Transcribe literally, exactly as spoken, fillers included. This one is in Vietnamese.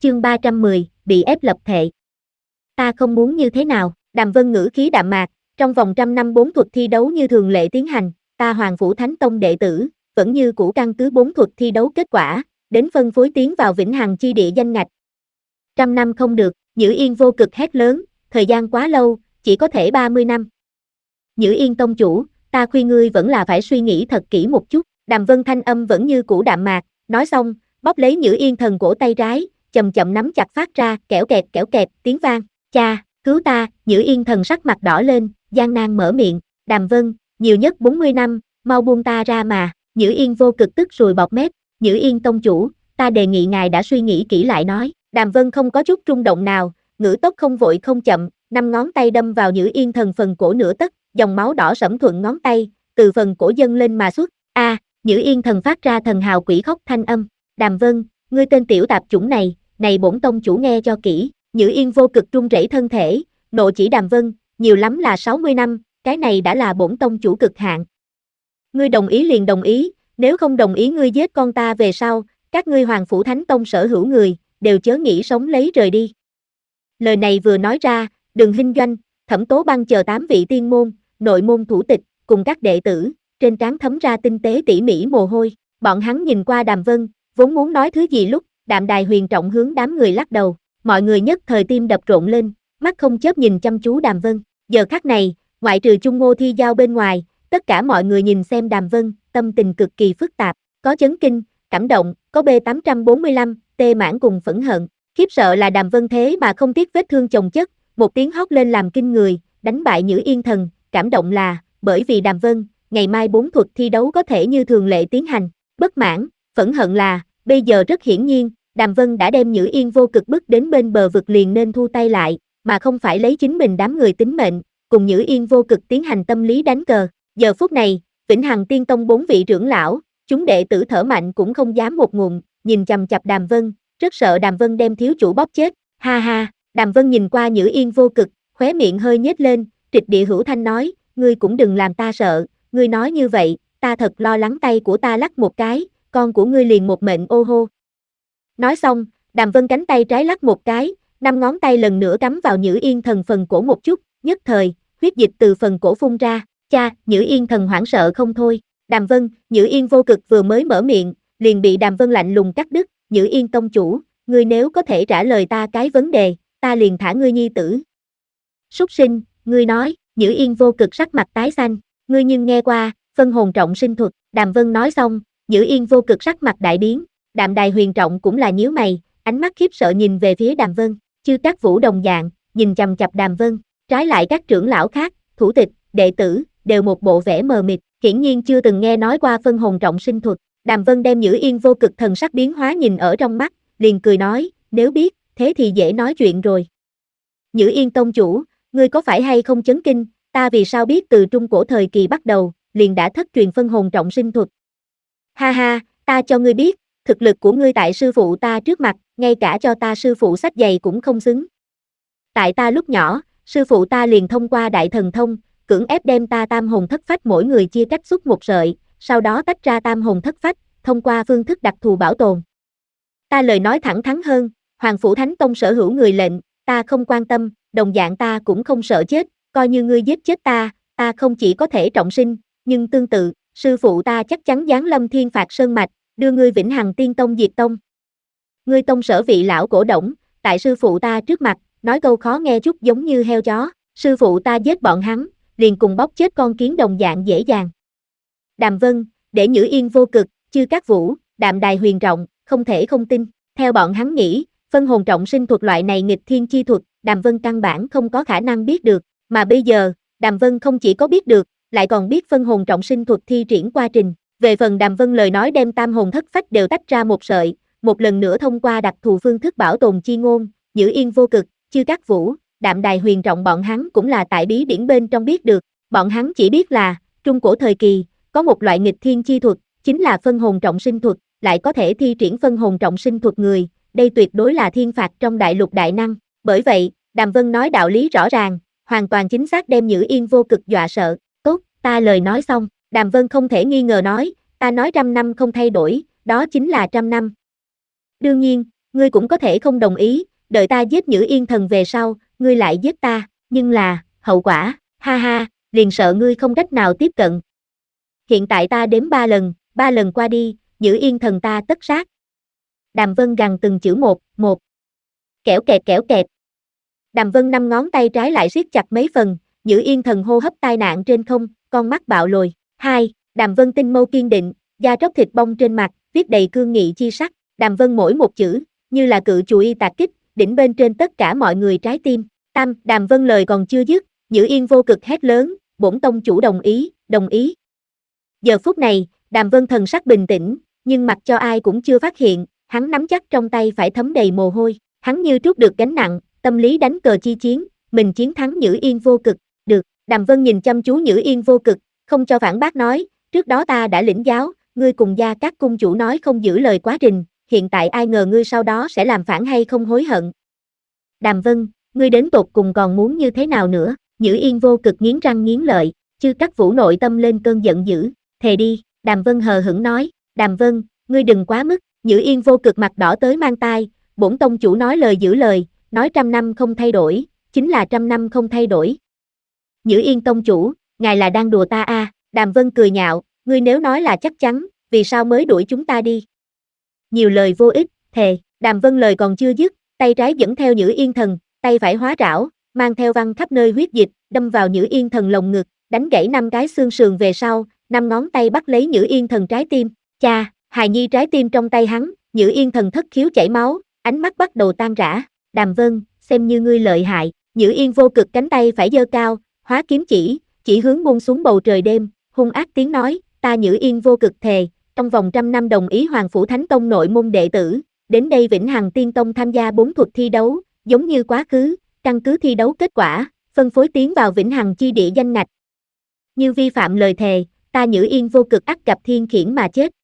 chương ba trăm mười, bị ép lập thệ. Ta không muốn như thế nào, Đàm Vân ngữ khí đạm mạc, trong vòng trăm năm bốn thuật thi đấu như thường lệ tiến hành, ta Hoàng Phủ Thánh Tông đệ tử, vẫn như cũ căn cứ bốn thuật thi đấu kết quả, đến phân phối tiến vào vĩnh hằng chi địa danh ngạch. Trăm năm không được, Nhữ Yên vô cực hét lớn, thời gian quá lâu, chỉ có thể ba mươi năm. Nhữ Yên tông chủ, ta khuyên ngươi vẫn là phải suy nghĩ thật kỹ một chút, Đàm Vân thanh âm vẫn như cũ đạm mạc, nói xong, bóp lấy Nhữ Yên thần cổ tay trái, chậm chậm nắm chặt phát ra, kẽo kẹt kẽo kẹt, tiếng vang, cha, cứu ta, Nhữ Yên thần sắc mặt đỏ lên, gian nan mở miệng, Đàm Vân, nhiều nhất bốn mươi năm, mau buông ta ra mà, Nhữ Yên vô cực tức rồi bọt mép, Nhữ Yên tông chủ, ta đề nghị ngài đã suy nghĩ kỹ lại nói, Đàm Vân không có chút rung động nào, ngữ tốc không vội không chậm, năm ngón tay đâm vào Nhữ Yên thần phần cổ nửa tấc, dòng máu đỏ sẫm thuận ngón tay, từ phần cổ dâng lên mà xuất, a, à, Nhữ Yên thần phát ra thần hào quỷ khóc thanh âm, Đàm Vân, ngươi tên tiểu tạp chủng này, này bổn tông chủ nghe cho kỹ, Nhữ Yên vô cực run rẩy thân thể, nộ chỉ Đàm Vân, nhiều lắm là sáu mươi năm, cái này đã là bổn tông chủ cực hạn. Ngươi đồng ý liền đồng ý, nếu không đồng ý ngươi giết con ta về sau, các ngươi Hoàng Phủ Thánh Tông sở hữu người, đều chớ nghĩ sống lấy rời đi. Lời này vừa nói ra, Đường Hinh Doanh, Thẩm Tố Băng chờ tám vị tiên môn, nội môn thủ tịch, cùng các đệ tử, trên trán thấm ra tinh tế tỉ mỉ mồ hôi, bọn hắn nhìn qua Đàm Vân, vốn muốn nói thứ gì lúc, Đạm Đài Huyền trọng hướng đám người lắc đầu, mọi người nhất thời tim đập rộn lên, mắt không chớp nhìn chăm chú Đàm Vân, giờ khắc này, ngoại trừ Chung Ngô Thi Giao bên ngoài, tất cả mọi người nhìn xem Đàm Vân, tâm tình cực kỳ phức tạp, có chấn kinh, cảm động, có B tám trăm bốn mươi lăm, tê mãn cùng phẫn hận, khiếp sợ là Đàm Vân thế mà không tiếc vết thương chồng chất, một tiếng hót lên làm kinh người, đánh bại Nhữ Yên thần, cảm động là, bởi vì Đàm Vân, ngày mai bốn thuật thi đấu có thể như thường lệ tiến hành, bất mãn, phẫn hận là, bây giờ rất hiển nhiên, Đàm Vân đã đem Nhữ Yên vô cực bức đến bên bờ vực liền nên thu tay lại, mà không phải lấy chính mình đám người tính mệnh, cùng Nhữ Yên vô cực tiến hành tâm lý đánh cờ, giờ phút này, Vĩnh Hằng Tiên Tông bốn vị trưởng lão, chúng đệ tử thở mạnh cũng không dám một ngụm, nhìn chằm chằm Đàm Vân, rất sợ Đàm Vân đem thiếu chủ bóp chết, ha ha, Đàm Vân nhìn qua Nhữ Yên vô cực, khóe miệng hơi nhếch lên, trịch địa hữu thanh nói, ngươi cũng đừng làm ta sợ, ngươi nói như vậy, ta thật lo lắng tay của ta lắc một cái, con của ngươi liền một mệnh ô hô. Nói xong, Đàm Vân cánh tay trái lắc một cái, năm ngón tay lần nữa cắm vào Nhữ Yên thần phần cổ một chút, nhất thời, huyết dịch từ phần cổ phun ra, cha, Nhữ Yên thần hoảng sợ không thôi, Đàm Vân, Nhữ Yên vô cực vừa mới mở miệng, liền bị Đàm Vân lạnh lùng cắt đứt, Nhữ Yên tông chủ, ngươi nếu có thể trả lời ta cái vấn đề, ta liền thả ngươi nhi tử. Súc sinh, ngươi nói, Nhữ Yên vô cực sắc mặt tái xanh, ngươi nhưng nghe qua, phân hồn trọng sinh thuật, Đàm Vân nói xong, Nhữ Yên vô cực sắc mặt đại biến, Đạm Đài Huyền trọng cũng là nhíu mày, ánh mắt khiếp sợ nhìn về phía Đàm Vân, Chư Các Vũ đồng dạng, nhìn chằm chằm Đàm Vân, trái lại các trưởng lão khác, thủ tịch, đệ tử, đều một bộ vẻ mờ mịt, hiển nhiên chưa từng nghe nói qua phân hồn trọng sinh thuật, Đàm Vân đem Nhữ Yên vô cực thần sắc biến hóa nhìn ở trong mắt, liền cười nói, nếu biết, thế thì dễ nói chuyện rồi. Nhữ Yên tông chủ, ngươi có phải hay không chấn kinh, ta vì sao biết từ trung cổ thời kỳ bắt đầu, liền đã thất truyền phân hồn trọng sinh thuật. Ha ha, ta cho ngươi biết, thực lực của ngươi tại sư phụ ta trước mặt, ngay cả cho ta sư phụ sách giày cũng không xứng. Tại ta lúc nhỏ, sư phụ ta liền thông qua đại thần thông, cưỡng ép đem ta tam hồn thất phách mỗi người chia cách xuất một sợi, sau đó tách ra tam hồn thất phách, thông qua phương thức đặc thù bảo tồn. Ta lời nói thẳng thắn hơn, Hoàng Phủ Thánh Tông sở hữu người lệnh, ta không quan tâm, đồng dạng ta cũng không sợ chết, coi như ngươi giết chết ta, ta không chỉ có thể trọng sinh, nhưng tương tự, sư phụ ta chắc chắn giáng lâm thiên phạt sơn mạch, đưa ngươi Vĩnh Hằng Tiên Tông diệt tông. Ngươi tông sở vị lão cổ đổng, tại sư phụ ta trước mặt, nói câu khó nghe chút giống như heo chó, sư phụ ta giết bọn hắn, liền cùng bóc chết con kiến đồng dạng dễ dàng. Đàm Vân, để Nhữ Yên vô cực, Chư Các Vũ, Đạm Đài Huyền trọng, không thể không tin, theo bọn hắn nghĩ, phân hồn trọng sinh thuật loại này nghịch thiên chi thuật, Đàm Vân căn bản không có khả năng biết được, mà bây giờ, Đàm Vân không chỉ có biết được, lại còn biết phân hồn trọng sinh thuật thi triển quá trình. Về phần Đàm Vân lời nói đem tam hồn thất phách đều tách ra một sợi, một lần nữa thông qua đặc thù phương thức bảo tồn chi ngôn, Nhữ Yên vô cực, Chư Các Vũ, Đạm Đài Huyền trọng bọn hắn cũng là tại bí điển bên trong biết được, bọn hắn chỉ biết là, trung cổ thời kỳ, có một loại nghịch thiên chi thuật, chính là phân hồn trọng sinh thuật, lại có thể thi triển phân hồn trọng sinh thuật người, đây tuyệt đối là thiên phạt trong đại lục đại năng, bởi vậy, Đàm Vân nói đạo lý rõ ràng, hoàn toàn chính xác đem Nhữ Yên vô cực dọa sợ, tốt, ta lời nói xong, Đàm Vân không thể nghi ngờ nói, ta nói trăm năm không thay đổi, đó chính là trăm năm. Đương nhiên, ngươi cũng có thể không đồng ý, đợi ta giết Nhữ Yên Thần về sau, ngươi lại giết ta, nhưng là, hậu quả, ha ha, liền sợ ngươi không cách nào tiếp cận. Hiện tại ta đếm ba lần, ba lần qua đi, Nhữ Yên Thần ta tất sát. Đàm Vân gằn từng chữ một, một. Kẽo kẹt kẽo kẹt. Đàm Vân năm ngón tay trái lại siết chặt mấy phần, Nhữ Yên Thần hô hấp tai nạn trên không, con mắt bạo lồi. Hai, Đàm Vân tinh mâu kiên định, da tróc thịt bong trên mặt, viết đầy cương nghị chi sắc. Đàm Vân mỗi một chữ, như là cự chùy tạc kích, đỉnh bên trên tất cả mọi người trái tim. Tam, Đàm Vân lời còn chưa dứt, Nhữ Yên vô cực hét lớn, bổn tông chủ đồng ý, đồng ý. Giờ phút này, Đàm Vân thần sắc bình tĩnh, nhưng mặc cho ai cũng chưa phát hiện, hắn nắm chắc trong tay phải thấm đầy mồ hôi, hắn như trút được gánh nặng, tâm lý đánh cờ chi chiến, mình chiến thắng Nhữ Yên vô cực, được. Đàm Vân nhìn chăm chú Nhữ Yên vô cực, không cho phản bác nói, trước đó ta đã lĩnh giáo, ngươi cùng Gia Cát cung chủ nói không giữ lời quá trình, hiện tại ai ngờ ngươi sau đó sẽ làm phản hay không hối hận. Đàm Vân, ngươi đến tột cùng còn muốn như thế nào nữa? Nhữ Yên vô cực nghiến răng nghiến lợi, Chư Cát Vũ nội tâm lên cơn giận dữ, thề đi. Đàm Vân hờ hững nói, Đàm Vân, ngươi đừng quá mức. Nhữ Yên vô cực mặt đỏ tới mang tai, bổn tông chủ nói lời giữ lời, nói trăm năm không thay đổi, chính là trăm năm không thay đổi. Nhữ Yên tông chủ, ngài là đang đùa ta a? À? Đàm Vân cười nhạo, ngươi nếu nói là chắc chắn, vì sao mới đuổi chúng ta đi? Nhiều lời vô ích, thề. Đàm Vân lời còn chưa dứt, tay trái dẫn theo Nhữ Yên Thần, tay phải hóa trảo, mang theo văng khắp nơi huyết dịch, đâm vào Nhữ Yên Thần lồng ngực, đánh gãy năm cái xương sườn về sau, năm ngón tay bắt lấy Nhữ Yên Thần trái tim. Cha, hài nhi trái tim trong tay hắn, Nhữ Yên Thần thất khiếu chảy máu, ánh mắt bắt đầu tan rã. Đàm Vân, xem như ngươi lợi hại. Nhữ Yên vô cực cánh tay phải giơ cao, hóa kiếm chỉ, chỉ hướng buông xuống bầu trời đêm, hung ác tiếng nói, ta Nhữ Yên vô cực thề, trong vòng trăm năm đồng ý Hoàng Phủ Thánh Tông nội môn đệ tử, đến đây Vĩnh Hằng Tiên Tông tham gia bốn thuật thi đấu, giống như quá khứ, căn cứ thi đấu kết quả, phân phối tiến vào Vĩnh Hằng chi địa danh ngạch. Như vi phạm lời thề, ta Nhữ Yên vô cực ắt gặp thiên khiển mà chết.